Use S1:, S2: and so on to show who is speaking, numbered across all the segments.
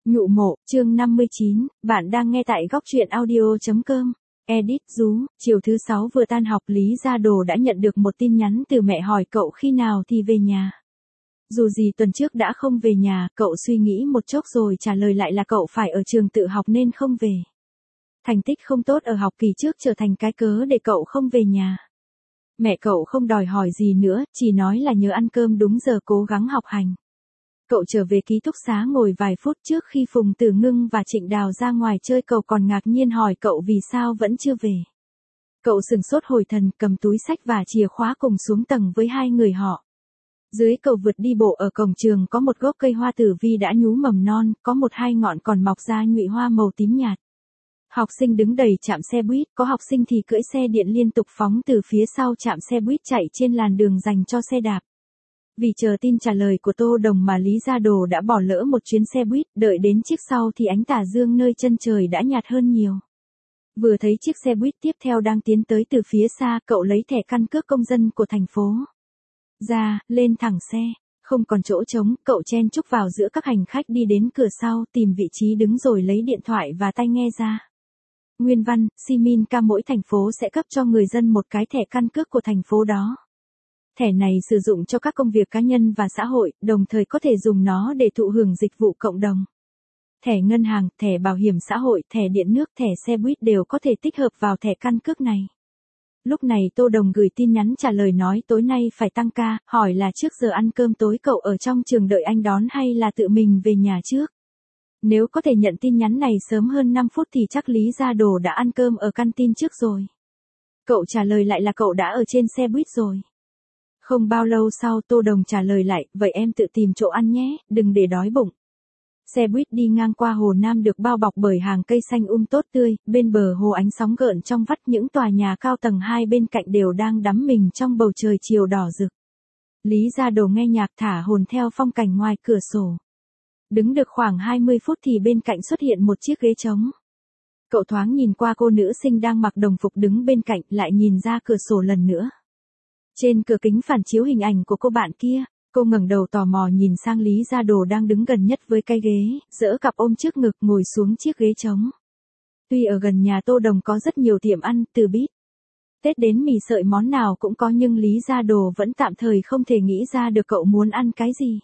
S1: Nhụ mộ, chương 59, bạn đang nghe tại góc truyện audio.com. Edit Dú, chiều thứ 6 vừa tan học Lý Gia Đồ đã nhận được một tin nhắn từ mẹ hỏi cậu khi nào thì về nhà. Dù gì tuần trước đã không về nhà, cậu suy nghĩ một chốc rồi trả lời lại là cậu phải ở trường tự học nên không về. Thành tích không tốt ở học kỳ trước trở thành cái cớ để cậu không về nhà. Mẹ cậu không đòi hỏi gì nữa, chỉ nói là nhớ ăn cơm đúng giờ cố gắng học hành. Cậu trở về ký túc xá ngồi vài phút trước khi Phùng Tử Ngưng và Trịnh Đào ra ngoài chơi, cậu còn ngạc nhiên hỏi cậu vì sao vẫn chưa về. Cậu sừng sốt hồi thần, cầm túi xách và chìa khóa cùng xuống tầng với hai người họ. Dưới cầu vượt đi bộ ở cổng trường có một gốc cây hoa tử vi đã nhú mầm non, có một hai ngọn còn mọc ra nhụy hoa màu tím nhạt. Học sinh đứng đầy trạm xe buýt, có học sinh thì cưỡi xe điện liên tục phóng từ phía sau trạm xe buýt chạy trên làn đường dành cho xe đạp. Vì chờ tin trả lời của Tô Đồng mà Lý Gia Đồ đã bỏ lỡ một chuyến xe buýt, đợi đến chiếc sau thì ánh tà dương nơi chân trời đã nhạt hơn nhiều. Vừa thấy chiếc xe buýt tiếp theo đang tiến tới từ phía xa, cậu lấy thẻ căn cước công dân của thành phố ra, lên thẳng xe, không còn chỗ trống, cậu chen chúc vào giữa các hành khách đi đến cửa sau, tìm vị trí đứng rồi lấy điện thoại và tai nghe ra. Nguyên văn, Simin.ca mỗi thành phố sẽ cấp cho người dân một cái thẻ căn cước của thành phố đó. Thẻ này sử dụng cho các công việc cá nhân và xã hội, đồng thời có thể dùng nó để thụ hưởng dịch vụ cộng đồng. Thẻ ngân hàng, thẻ bảo hiểm xã hội, thẻ điện nước, thẻ xe buýt đều có thể tích hợp vào thẻ căn cước này. Lúc này Tô Đồng gửi tin nhắn trả lời nói tối nay phải tăng ca, hỏi là trước giờ ăn cơm tối cậu ở trong trường đợi anh đón hay là tự mình về nhà trước. Nếu có thể nhận tin nhắn này sớm hơn 5 phút thì chắc Lý Gia Đồ đã ăn cơm ở canteen trước rồi. Cậu trả lời lại là cậu đã ở trên xe buýt rồi. Không bao lâu sau Tô Đồng trả lời lại, vậy em tự tìm chỗ ăn nhé, đừng để đói bụng. Xe buýt đi ngang qua Hồ Nam được bao bọc bởi hàng cây xanh tốt tươi, bên bờ hồ ánh sóng gợn trong vắt, những tòa nhà cao tầng hai bên cạnh đều đang đắm mình trong bầu trời chiều đỏ rực. Lý Gia Đồ nghe nhạc thả hồn theo phong cảnh ngoài cửa sổ. Đứng được khoảng 20 phút thì bên cạnh xuất hiện một chiếc ghế trống. Cậu thoáng nhìn qua cô nữ sinh đang mặc đồng phục đứng bên cạnh, lại nhìn ra cửa sổ lần nữa. Trên cửa kính phản chiếu hình ảnh của cô bạn kia, cô ngẩng đầu tò mò nhìn sang Lý Gia Đồ đang đứng gần nhất với cái ghế, giở cặp ôm trước ngực ngồi xuống chiếc ghế trống. Tuy ở gần nhà Tô Đồng có rất nhiều tiệm ăn, từ bít tết đến mì sợi món nào cũng có, nhưng Lý Gia Đồ vẫn tạm thời không thể nghĩ ra được cậu muốn ăn cái gì.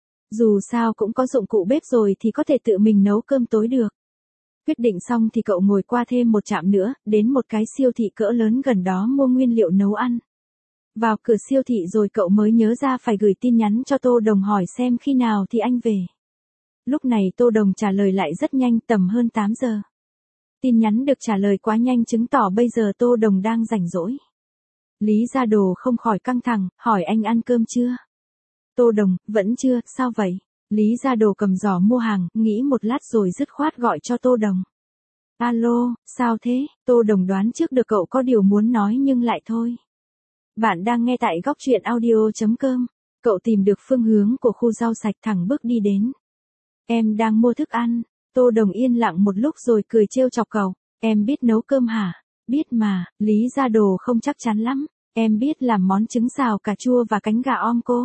S1: Dù sao cũng có dụng cụ bếp rồi thì có thể tự mình nấu cơm tối được. Quyết định xong thì cậu ngồi qua thêm một trạm nữa, đến một cái siêu thị cỡ lớn gần đó mua nguyên liệu nấu ăn. Vào cửa siêu thị rồi cậu mới nhớ ra phải gửi tin nhắn cho Tô Đồng hỏi xem khi nào thì anh về. Lúc này Tô Đồng trả lời lại rất nhanh, tầm hơn 8 giờ. Tin nhắn được trả lời quá nhanh chứng tỏ bây giờ Tô Đồng đang rảnh rỗi. Lý Gia Đồ không khỏi căng thẳng, hỏi anh ăn cơm chưa? Tô Đồng, vẫn chưa, sao vậy? Lý Gia Đồ cầm giỏ mua hàng, nghĩ một lát rồi dứt khoát gọi cho Tô Đồng. Alo, sao thế? Tô Đồng đoán trước được cậu có điều muốn nói nhưng lại thôi. Bạn đang nghe tại góc truyện audio.com. Cậu tìm được phương hướng của khu rau sạch, thẳng bước đi đến. Em đang mua thức ăn. Tô Đồng yên lặng một lúc rồi cười trêu chọc cậu. Em biết nấu cơm hả? Biết mà. Lý Gia Đồ không chắc chắn lắm. Em biết làm món trứng xào cà chua và cánh gà om cô.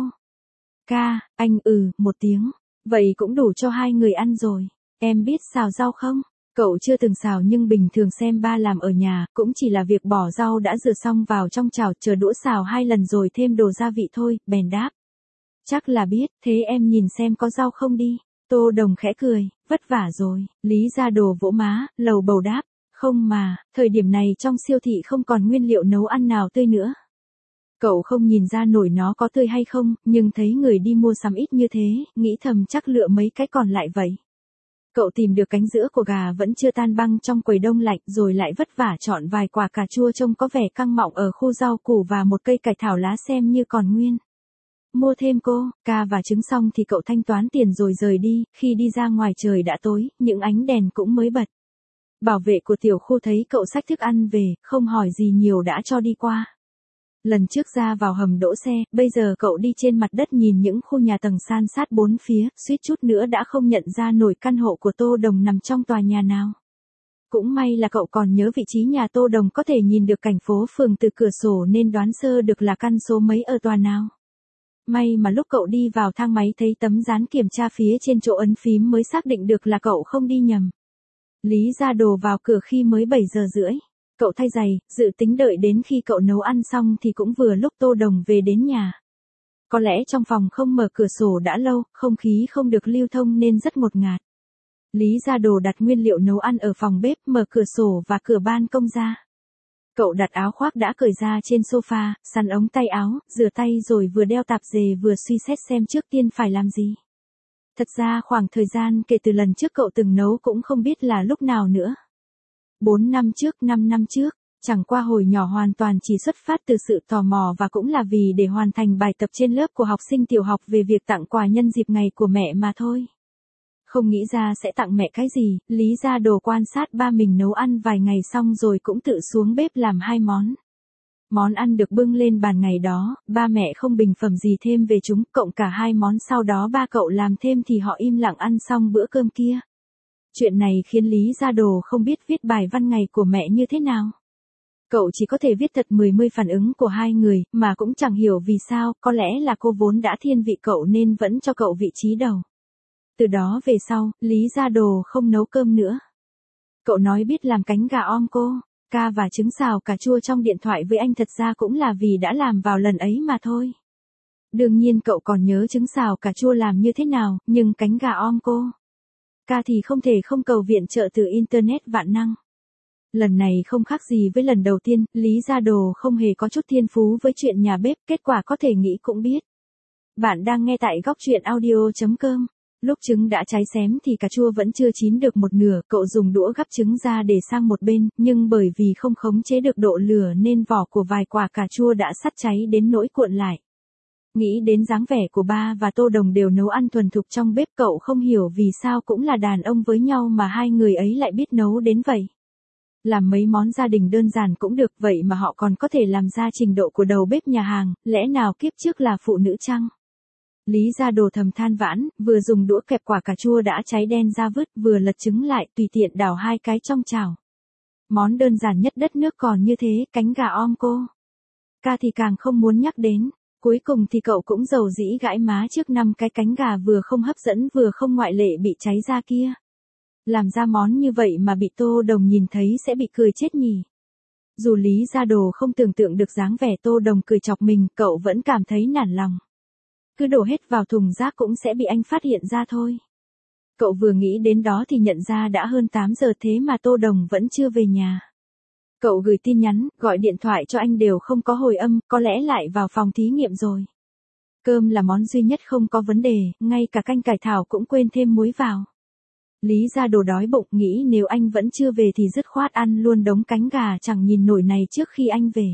S1: Anh một tiếng. Vậy cũng đủ cho hai người ăn rồi. Em biết xào rau không? Cậu chưa từng xào nhưng bình thường xem ba làm ở nhà, cũng chỉ là việc bỏ rau đã rửa xong vào trong chảo, chờ đũa xào 2 lần rồi thêm đồ gia vị thôi, bèn đáp. Chắc là biết, thế em nhìn xem có rau không đi. Tô Đồng khẽ cười, vất vả rồi. Lý Gia Đồ vỗ má, lầu bầu đáp. Không mà, thời điểm này trong siêu thị không còn nguyên liệu nấu ăn nào tươi nữa. Cậu không nhìn ra nổi nó có tươi hay không, nhưng thấy người đi mua sắm ít như thế, nghĩ thầm chắc lựa mấy cái còn lại vậy. Cậu tìm được cánh sữa của gà vẫn chưa tan băng trong quầy đông lạnh, rồi lại vất vả chọn vài quả cà chua trông có vẻ căng mọng ở khu rau củ và một cây cải thảo lá xem như còn nguyên. Mua thêm ca và trứng xong thì cậu thanh toán tiền rồi rời đi, khi đi ra ngoài trời đã tối, những ánh đèn cũng mới bật. Bảo vệ của tiểu khu thấy cậu xách thức ăn về, không hỏi gì nhiều đã cho đi qua. Lần trước ra vào hầm đỗ xe, bây giờ cậu đi trên mặt đất nhìn những khu nhà tầng san sát bốn phía, suýt chút nữa đã không nhận ra nổi căn hộ của Tô Đồng nằm trong tòa nhà nào. Cũng may là cậu còn nhớ vị trí nhà Tô Đồng có thể nhìn được cảnh phố phường từ cửa sổ nên đoán sơ được là căn số mấy ở tòa nào. May mà lúc cậu đi vào thang máy thấy tấm dán kiểm tra phía trên chỗ ấn phím mới xác định được là cậu không đi nhầm. Lý ra đồ vào cửa khi mới 7 giờ rưỡi. Cậu thay giày, dự tính đợi đến khi cậu nấu ăn xong thì cũng vừa lúc Tô Đồng về đến nhà. Có lẽ trong phòng không mở cửa sổ đã lâu, không khí không được lưu thông nên rất ngột ngạt. Lý ra đồ đặt nguyên liệu nấu ăn ở phòng bếp, mở cửa sổ và cửa ban công ra. Cậu đặt áo khoác đã cởi ra trên sofa, sắn ống tay áo, rửa tay rồi vừa đeo tạp dề vừa suy xét xem trước tiên phải làm gì. Thật ra khoảng thời gian kể từ lần trước cậu từng nấu cũng không biết là lúc nào nữa. 4 năm trước, 5 năm trước, chẳng qua hồi nhỏ hoàn toàn chỉ xuất phát từ sự tò mò và cũng là vì để hoàn thành bài tập trên lớp của học sinh tiểu học về việc tặng quà nhân dịp ngày của mẹ mà thôi. Không nghĩ ra sẽ tặng mẹ cái gì, Lý ra đồ quan sát ba mình nấu ăn vài ngày xong rồi cũng tự xuống bếp làm 2 món. Món ăn được bưng lên bàn ngày đó, ba mẹ không bình phẩm gì thêm về chúng, cộng cả 2 món sau đó ba cậu làm thêm thì họ im lặng ăn xong bữa cơm kia. Chuyện này khiến Lý ra đồ không biết viết bài văn ngày của mẹ như thế nào. Cậu chỉ có thể viết thật 10 phản ứng của 2 người, mà cũng chẳng hiểu vì sao, có lẽ là cô vốn đã thiên vị cậu nên vẫn cho cậu vị trí đầu. Từ đó về sau, Lý ra đồ không nấu cơm nữa. Cậu nói biết làm cánh gà om cô, ca và trứng xào cà chua trong điện thoại với anh thật ra cũng là vì đã làm vào lần ấy mà thôi. Đương nhiên cậu còn nhớ trứng xào cà chua làm như thế nào, nhưng cánh gà om cô, ca thì không thể không cầu viện trợ từ Internet vạn năng. Lần này không khác gì với lần đầu tiên, Lý ra đồ không hề có chút thiên phú với chuyện nhà bếp, kết quả có thể nghĩ cũng biết. Bạn đang nghe tại góc truyện audio.com. Lúc trứng đã cháy xém thì cà chua vẫn chưa chín được một nửa, cậu dùng đũa gắp trứng ra để sang một bên, nhưng bởi vì không khống chế được độ lửa nên vỏ của vài quả cà chua đã sắt cháy đến nỗi cuộn lại. Nghĩ đến dáng vẻ của ba và Tô Đồng đều nấu ăn thuần thục trong bếp, cậu không hiểu vì sao cũng là đàn ông với nhau mà 2 người ấy lại biết nấu đến vậy. Làm mấy món gia đình đơn giản cũng được, vậy mà họ còn có thể làm ra trình độ của đầu bếp nhà hàng, lẽ nào kiếp trước là phụ nữ chăng? Lý ra đồ thầm than vãn, vừa dùng đũa kẹp quả cà chua đã cháy đen ra vứt, vừa lật trứng lại, tùy tiện đảo 2 cái trong chảo. Món đơn giản nhất đất nước còn như thế, cánh gà om cô, ca thì càng không muốn nhắc đến. Cuối cùng thì cậu cũng dầu dĩ gãi má trước 5 cái cánh gà vừa không hấp dẫn vừa không ngoại lệ bị cháy ra kia. Làm ra món như vậy mà bị Tô Đồng nhìn thấy sẽ bị cười chết nhỉ. Dù Lý ra đồ không tưởng tượng được dáng vẻ Tô Đồng cười chọc mình, cậu vẫn cảm thấy nản lòng. Cứ đổ hết vào thùng rác cũng sẽ bị anh phát hiện ra thôi. Cậu vừa nghĩ đến đó thì nhận ra đã hơn 8 giờ thế mà Tô Đồng vẫn chưa về nhà. Cậu gửi tin nhắn, gọi điện thoại cho anh đều không có hồi âm, có lẽ lại vào phòng thí nghiệm rồi. Cơm là món duy nhất không có vấn đề, ngay cả canh cải thảo cũng quên thêm muối vào. Lý ra đồ đói bụng, nghĩ nếu anh vẫn chưa về thì dứt khoát ăn luôn đống cánh gà chẳng nhìn nổi này trước khi anh về.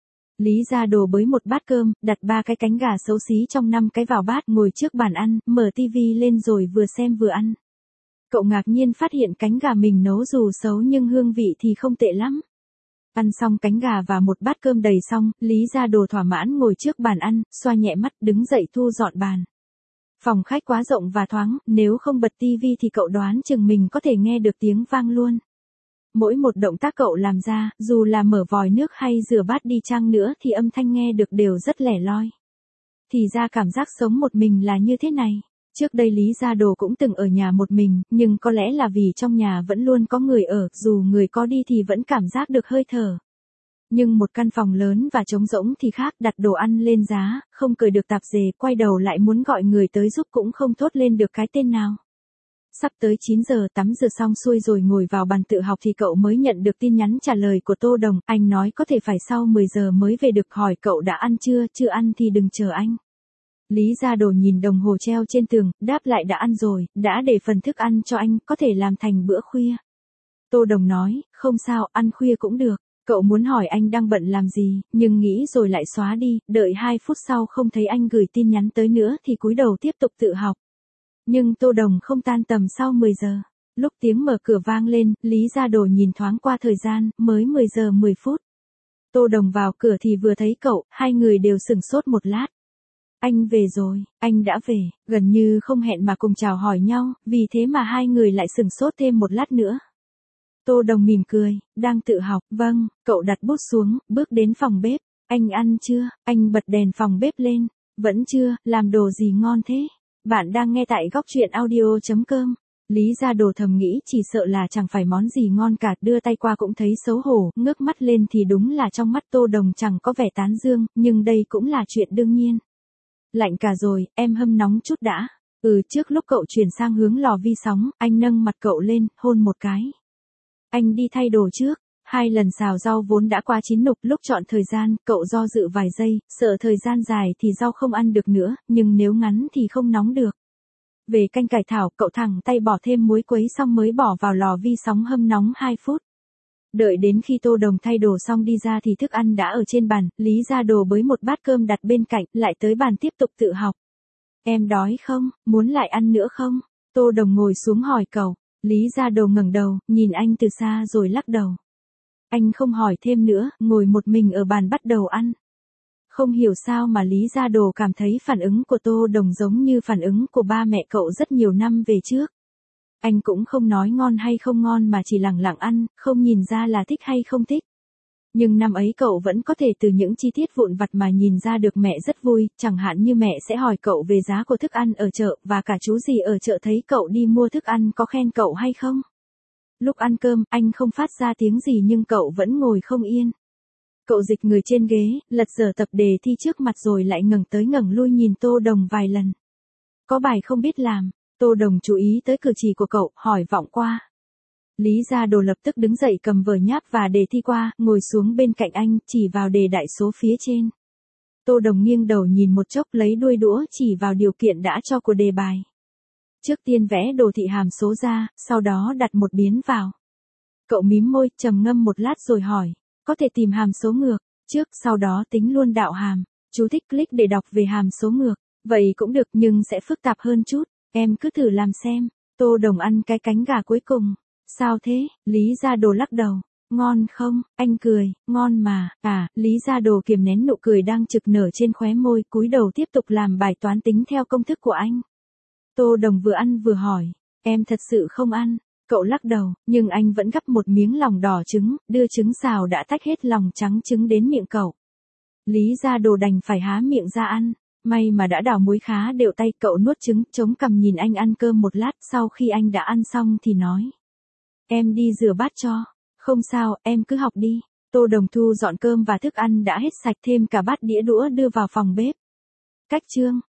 S1: Lý ra đồ bới một bát cơm, đặt 3 cái cánh gà xấu xí trong 5 cái vào bát, ngồi trước bàn ăn, mở tivi lên rồi vừa xem vừa ăn. Cậu ngạc nhiên phát hiện cánh gà mình nấu dù xấu nhưng hương vị thì không tệ lắm. Ăn xong cánh gà và một bát cơm đầy xong, Lý ra đồ thỏa mãn ngồi trước bàn ăn, xoa nhẹ mắt, đứng dậy thu dọn bàn. Phòng khách quá rộng và thoáng, nếu không bật tivi thì cậu đoán chừng mình có thể nghe được tiếng vang luôn. Mỗi một động tác cậu làm ra, dù là mở vòi nước hay rửa bát đi chăng nữa thì âm thanh nghe được đều rất lẻ loi. Thì ra cảm giác sống một mình là như thế này. Trước đây Lý ra đồ cũng từng ở nhà một mình, nhưng có lẽ là vì trong nhà vẫn luôn có người ở, dù người có đi thì vẫn cảm giác được hơi thở. Nhưng một căn phòng lớn và trống rỗng thì khác, đặt đồ ăn lên giá, không cởi được tạp dề, quay đầu lại muốn gọi người tới giúp cũng không thốt lên được cái tên nào. Sắp tới 9 giờ tắm rửa xong xuôi rồi ngồi vào bàn tự học thì cậu mới nhận được tin nhắn trả lời của Tô Đồng, anh nói có thể phải sau 10 giờ mới về được, hỏi cậu đã ăn chưa, chưa ăn thì đừng chờ anh. Lý ra đồ nhìn đồng hồ treo trên tường, đáp lại đã ăn rồi, đã để phần thức ăn cho anh, có thể làm thành bữa khuya. Tô Đồng nói, không sao, ăn khuya cũng được. Cậu muốn hỏi anh đang bận làm gì, nhưng nghĩ rồi lại xóa đi, đợi 2 phút sau không thấy anh gửi tin nhắn tới nữa thì cúi đầu tiếp tục tự học. Nhưng Tô Đồng không tan tầm sau 10 giờ. Lúc tiếng mở cửa vang lên, Lý ra đồ nhìn thoáng qua thời gian, mới 10 giờ 10 phút. Tô Đồng vào cửa thì vừa thấy cậu, 2 người đều sửng sốt một lát. Anh về rồi, anh đã về, gần như không hẹn mà cùng chào hỏi nhau, vì thế mà 2 người lại sửng sốt thêm một lát nữa. Tô Đồng mỉm cười, đang tự học, vâng, cậu đặt bút xuống, bước đến phòng bếp, anh ăn chưa, anh bật đèn phòng bếp lên, Vẫn chưa, làm đồ gì ngon thế? Bạn đang nghe tại góc truyện audio.com. Lý Gia Đồ thầm nghĩ chỉ sợ là chẳng phải món gì ngon cả, đưa tay qua cũng thấy xấu hổ, ngước mắt lên thì đúng là trong mắt Tô Đồng chẳng có vẻ tán dương, nhưng đây cũng là chuyện đương nhiên. Lạnh cả rồi, em hâm nóng chút đã. Trước lúc cậu chuyển sang hướng lò vi sóng, anh nâng mặt cậu lên, hôn một cái. Anh đi thay đồ trước. 2 lần xào rau vốn đã qua chín nục, lúc chọn thời gian, cậu do dự vài giây, sợ thời gian dài thì rau không ăn được nữa, nhưng nếu ngắn thì không nóng được. Về canh cải thảo, cậu thẳng tay bỏ thêm muối quấy xong mới bỏ vào lò vi sóng hâm nóng 2 phút. Đợi đến khi Tô Đồng thay đồ xong đi ra thì thức ăn đã ở trên bàn, Lý Gia Đồ bới một bát cơm đặt bên cạnh, lại tới bàn tiếp tục tự học. Em đói không, muốn lại ăn nữa không? Tô Đồng ngồi xuống hỏi cậu. Lý Gia Đồ ngẩng đầu, nhìn anh từ xa rồi lắc đầu. Anh không hỏi thêm nữa, ngồi một mình ở bàn bắt đầu ăn. Không hiểu sao mà Lý Gia Đồ cảm thấy phản ứng của Tô Đồng giống như phản ứng của ba mẹ cậu rất nhiều năm về trước. Anh cũng không nói ngon hay không ngon mà chỉ lẳng lặng ăn, không nhìn ra là thích hay không thích. Nhưng năm ấy cậu vẫn có thể từ những chi tiết vụn vặt mà nhìn ra được mẹ rất vui, chẳng hạn như mẹ sẽ hỏi cậu về giá của thức ăn ở chợ, và cả chú gì ở chợ thấy cậu đi mua thức ăn có khen cậu hay không. Lúc ăn cơm, anh không phát ra tiếng gì nhưng cậu vẫn ngồi không yên. Cậu dịch người trên ghế, lật dở tập đề thi trước mặt rồi lại ngẩng tới ngẩng lui nhìn Tô Đồng vài lần. Có bài không biết làm, Tô Đồng chú ý tới cử chỉ của cậu, hỏi vọng qua. Lý Gia Đồ lập tức đứng dậy cầm vở nháp và đề thi qua, ngồi xuống bên cạnh anh, chỉ vào đề đại số phía trên. Tô Đồng nghiêng đầu nhìn một chốc lấy đuôi đũa chỉ vào điều kiện đã cho của đề bài. Trước tiên vẽ đồ thị hàm số ra, sau đó đặt một biến vào. Cậu mím môi, trầm ngâm một lát rồi hỏi, có thể tìm hàm số ngược, trước, sau đó tính luôn đạo hàm. Chú thích click để đọc về hàm số ngược. Vậy cũng được nhưng sẽ phức tạp hơn chút, em cứ thử làm xem. Tô Đồng ăn cái cánh gà cuối cùng. Sao thế? Lý Gia Đồ lắc đầu. Ngon không? Anh cười, ngon mà. Lý Gia Đồ kiềm nén nụ cười đang trực nở trên khóe môi, cúi đầu tiếp tục làm bài toán tính theo công thức của anh. Tô Đồng vừa ăn vừa hỏi, em thật sự không ăn. Cậu lắc đầu, nhưng anh vẫn gắp một miếng lòng đỏ trứng, đưa trứng xào đã tách hết lòng trắng trứng đến miệng cậu. Lý Gia Đồ đành phải há miệng ra ăn. May mà đã đảo muối khá đều tay, cậu nuốt trứng, chống cằm nhìn anh ăn cơm một lát, sau khi anh đã ăn xong thì nói. Em đi rửa bát cho. Không sao, em cứ học đi. Tô Đồng thu dọn cơm và thức ăn đã hết sạch, thêm cả bát đĩa đũa đưa vào phòng bếp. Cách chương.